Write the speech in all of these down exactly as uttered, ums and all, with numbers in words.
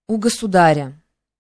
У государя.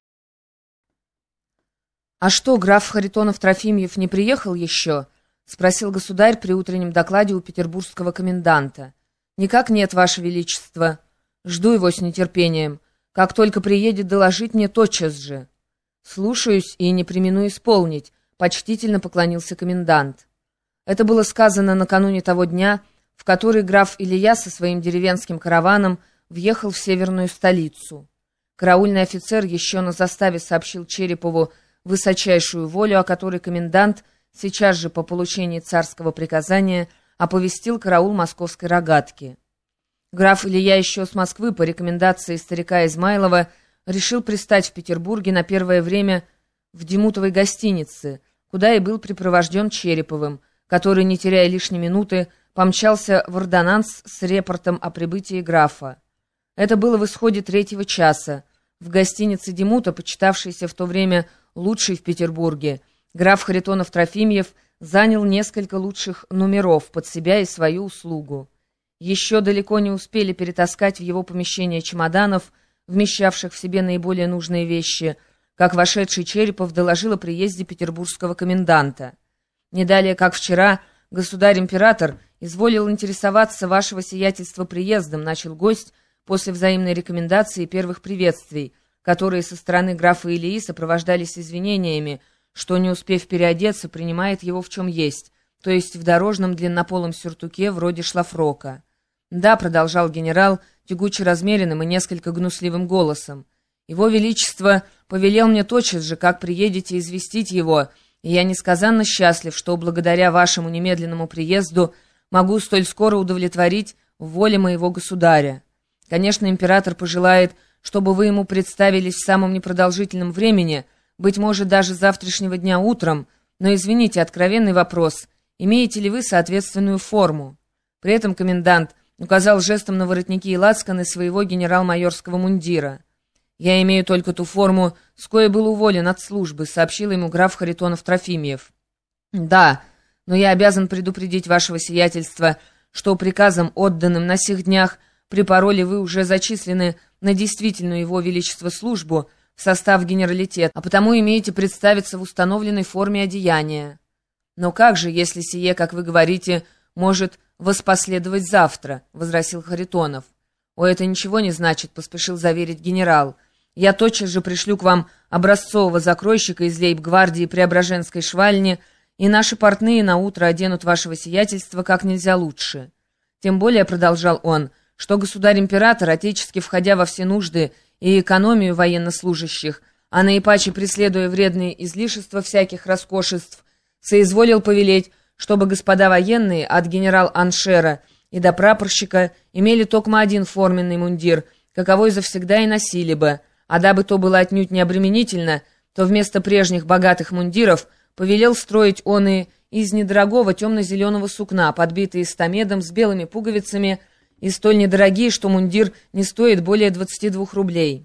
«А что, граф Харитонов-Трофимьев не приехал еще?» — спросил государь при утреннем докладе у петербургского коменданта. «Никак нет, ваше величество. Жду его с нетерпением. Как только приедет, доложить мне тотчас же». «Слушаюсь и не премину исполнить», — почтительно поклонился комендант. Это было сказано накануне того дня, в который граф Илья со своим деревенским караваном въехал в северную столицу. Караульный офицер еще на заставе сообщил Черепову высочайшую волю, о которой комендант сейчас же по получении царского приказания оповестил караул московской рогатки. Граф Илья еще с Москвы по рекомендации старика Измайлова решил пристать в Петербурге на первое время в Демутовой гостинице, куда и был припровожден Череповым, который, не теряя лишней минуты, помчался в ордонанс с репортом о прибытии графа. Это было в исходе третьего часа. В гостинице Демута, почитавшейся в то время лучшей в Петербурге, граф Харитонов-Трофимьев занял несколько лучших номеров под себя и свою услугу. Еще далеко не успели перетаскать в его помещение чемоданов, вмещавших в себе наиболее нужные вещи, как вошедший Черепов доложил о приезде петербургского коменданта. Не далее, как вчера, государь-император изволил интересоваться вашего сиятельства приездом, начал гость после взаимной рекомендации и первых приветствий, которые со стороны графа Ильи сопровождались извинениями, что, не успев переодеться, принимает его в чем есть, то есть в дорожном длиннополом сюртуке вроде шлафрока. «Да», — продолжал генерал, тягуче размеренным и несколько гнусливым голосом, «Его Величество повелел мне тотчас же, как приедете, известить его, и я несказанно счастлив, что благодаря вашему немедленному приезду могу столь скоро удовлетворить воле моего государя. Конечно, император пожелает, чтобы вы ему представились в самом непродолжительном времени, быть может, даже завтрашнего дня утром, но, извините, откровенный вопрос, имеете ли вы соответственную форму?» При этом комендант указал жестом на воротники и лацканы своего генерал-майорского мундира. «Я имею только ту форму, с коей был уволен от службы», — сообщил ему граф Харитонов-Трофимьев. «Да, но я обязан предупредить вашего сиятельства, что приказом, отданным на сих днях, при пароле вы уже зачислены на действительную его величество службу в состав генералитета, а потому имеете представиться в установленной форме одеяния. Но как же, если сие, как вы говорите, может воспоследовать завтра?» — возразил Харитонов. «О, это ничего не значит», — поспешил заверить генерал. «Я тотчас же пришлю к вам образцового закройщика из лейб-гвардии Преображенской швальни, и наши портные наутро оденут вашего сиятельства как нельзя лучше. Тем более, — продолжал он, — что государь-император, отечески входя во все нужды и экономию военнослужащих, а наипаче преследуя вредные излишества всяких роскошеств, соизволил повелеть, чтобы господа военные от генерал-аншера и до прапорщика имели токмо один форменный мундир, каковой завсегда и носили бы, а дабы то было отнюдь не обременительно, то вместо прежних богатых мундиров повелел строить он и из недорогого темно-зеленого сукна, подбитые стамедом с белыми пуговицами, и столь недорогие, что мундир не стоит более двадцати двух рублей.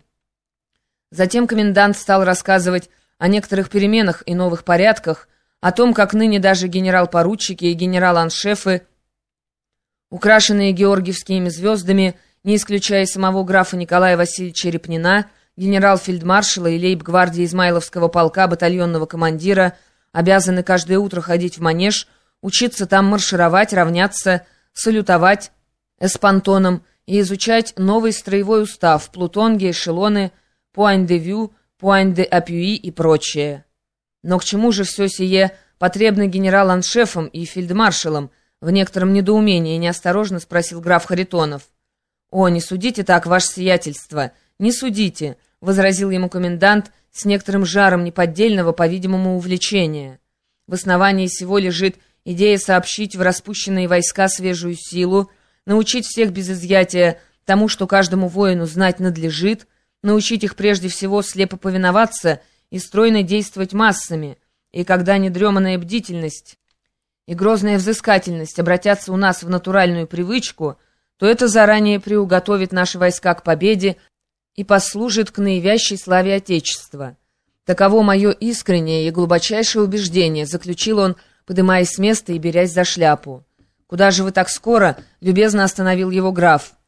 Затем комендант стал рассказывать о некоторых переменах и новых порядках, о том, как ныне даже генерал-поручики и генерал-аншефы, украшенные георгиевскими звездами, не исключая самого графа Николая Васильевича Репнина, генерал-фельдмаршала и лейб-гвардии Измайловского полка батальонного командира, обязаны каждое утро ходить в манеж, учиться там маршировать, равняться, салютовать эспантоном и изучать новый строевой устав, плутонги, эшелоны, пуань-де-вю, пуань-де-апюи и прочее. Но к чему же все сие потребно генерал-аншефам и фельдмаршалам? В некотором недоумении неосторожно спросил граф Харитонов. «О, не судите так, ваше сиятельство, не судите», — возразил ему комендант с некоторым жаром неподдельного, по-видимому, увлечения. «В основании сего лежит идея сообщить в распущенные войска свежую силу, научить всех без изъятия тому, что каждому воину знать надлежит, научить их прежде всего слепо повиноваться и стройно действовать массами, и когда недреманная бдительность и грозная взыскательность обратятся у нас в натуральную привычку, то это заранее приуготовит наши войска к победе и послужит к наивящей славе Отечества. Таково мое искреннее и глубочайшее убеждение», — заключил он, подымаясь с места и берясь за шляпу. «Куда же вы так скоро?» — любезно остановил его граф.